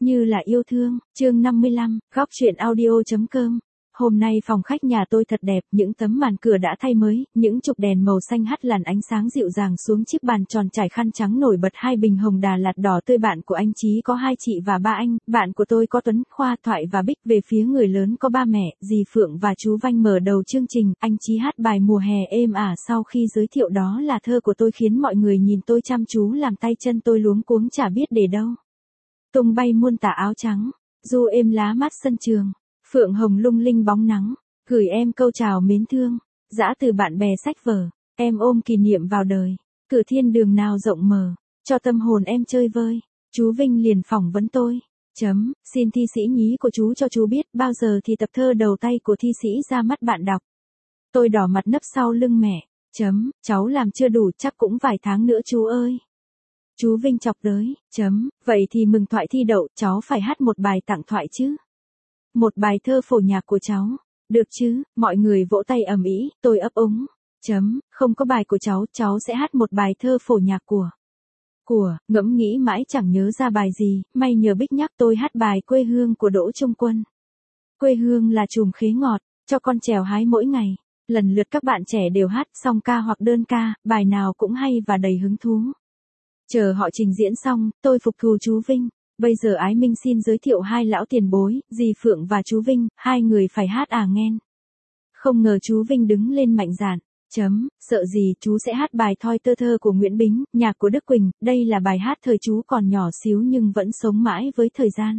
Như là yêu thương, chương 55, góc truyện audio.com. Hôm nay phòng khách nhà tôi thật đẹp, những tấm màn cửa đã thay mới, những trục đèn màu xanh hắt làn ánh sáng dịu dàng xuống chiếc bàn tròn trải khăn trắng nổi bật, 2 bình hồng Đà Lạt đỏ tươi. Bạn của anh Chí có 2 chị và 3 anh, bạn của tôi có Tuấn, Khoa, Thoại và Bích. Về phía người lớn có ba mẹ, dì Phượng và chú Vanh. Mở đầu chương trình, anh Chí hát bài Mùa Hè êm ả. Sau khi giới thiệu đó là thơ của tôi khiến mọi người nhìn tôi chăm chú làm tay chân tôi luống cuống chả biết để đâu. Tung bay muôn tà áo trắng, du êm lá mát sân trường, phượng hồng lung linh bóng nắng, gửi em câu chào mến thương, dã từ bạn bè sách vở, em ôm kỷ niệm vào đời, cửa thiên đường nào rộng mở, cho tâm hồn em chơi vơi. Chú Vinh liền phỏng vấn tôi. Xin thi sĩ nhí của chú cho chú biết bao giờ thì tập thơ đầu tay của thi sĩ ra mắt bạn đọc. Tôi đỏ mặt nấp sau lưng mẹ. Cháu làm chưa đủ, chắc cũng vài tháng nữa chú ơi. Chú Vinh chọc tới. Vậy thì mừng Thoại thi đậu, cháu phải hát một bài tặng Thoại chứ. Một bài thơ phổ nhạc của cháu. Được chứ, mọi người vỗ tay ầm ĩ, tôi ấp úng. Không có bài của cháu sẽ hát một bài thơ phổ nhạc của. Ngẫm nghĩ mãi chẳng nhớ ra bài gì, may nhờ Bích nhắc tôi hát bài Quê Hương của Đỗ Trung Quân. Quê hương là chùm khế ngọt, cho con trèo hái mỗi ngày. Lần lượt các bạn trẻ đều hát song ca hoặc đơn ca, bài nào cũng hay và đầy hứng thú. Chờ họ trình diễn xong, tôi phục thù chú Vinh. Bây giờ Ái Minh xin giới thiệu 2 lão tiền bối, dì Phượng và chú Vinh, 2 người phải hát nghen. Không ngờ chú Vinh đứng lên mạnh dạn. Sợ gì, chú sẽ hát bài Thoi Tơ Thơ của Nguyễn Bính, nhạc của Đức Quỳnh. Đây là bài hát thời chú còn nhỏ xíu nhưng vẫn sống mãi với thời gian.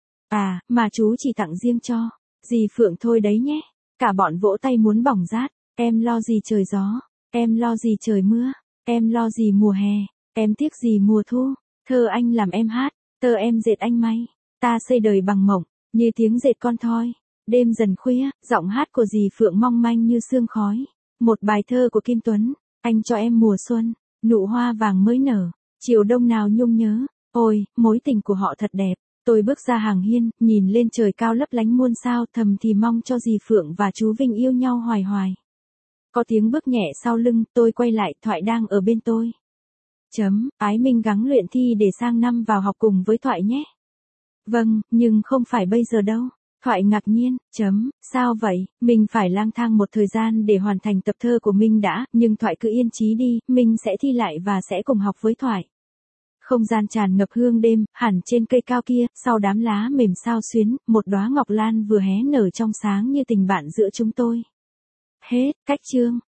Mà chú chỉ tặng riêng cho dì Phượng thôi đấy nhé. Cả bọn vỗ tay muốn bỏng rát. Em lo gì trời gió, em lo gì trời mưa, em lo gì mùa hè, em tiếc gì mùa thu. Thơ anh làm em hát, tơ em dệt anh may, ta xây đời bằng mộng, như tiếng dệt con thoi. Đêm dần khuya, giọng hát của dì Phượng mong manh như sương khói. Một bài thơ của Kim Tuấn, anh cho em mùa xuân, nụ hoa vàng mới nở, chiều đông nào nhung nhớ. Ôi, mối tình của họ thật đẹp. Tôi bước ra hàng hiên, nhìn lên trời cao lấp lánh muôn sao, thầm thì mong cho dì Phượng và chú Vinh yêu nhau hoài hoài. Có tiếng bước nhẹ sau lưng, tôi quay lại, Thoại đang ở bên tôi. Ái Minh gắng luyện thi để sang năm vào học cùng với Thoại nhé. Vâng, nhưng không phải bây giờ đâu. Thoại ngạc nhiên. Sao vậy, mình phải lang thang một thời gian để hoàn thành tập thơ của mình đã, nhưng Thoại cứ yên chí đi, mình sẽ thi lại và sẽ cùng học với Thoại. Không gian tràn ngập hương đêm, hẳn trên cây cao kia, sau đám lá mềm xao xuyến, một đóa ngọc lan vừa hé nở trong sáng như tình bạn giữa chúng tôi. Hết, cách chương.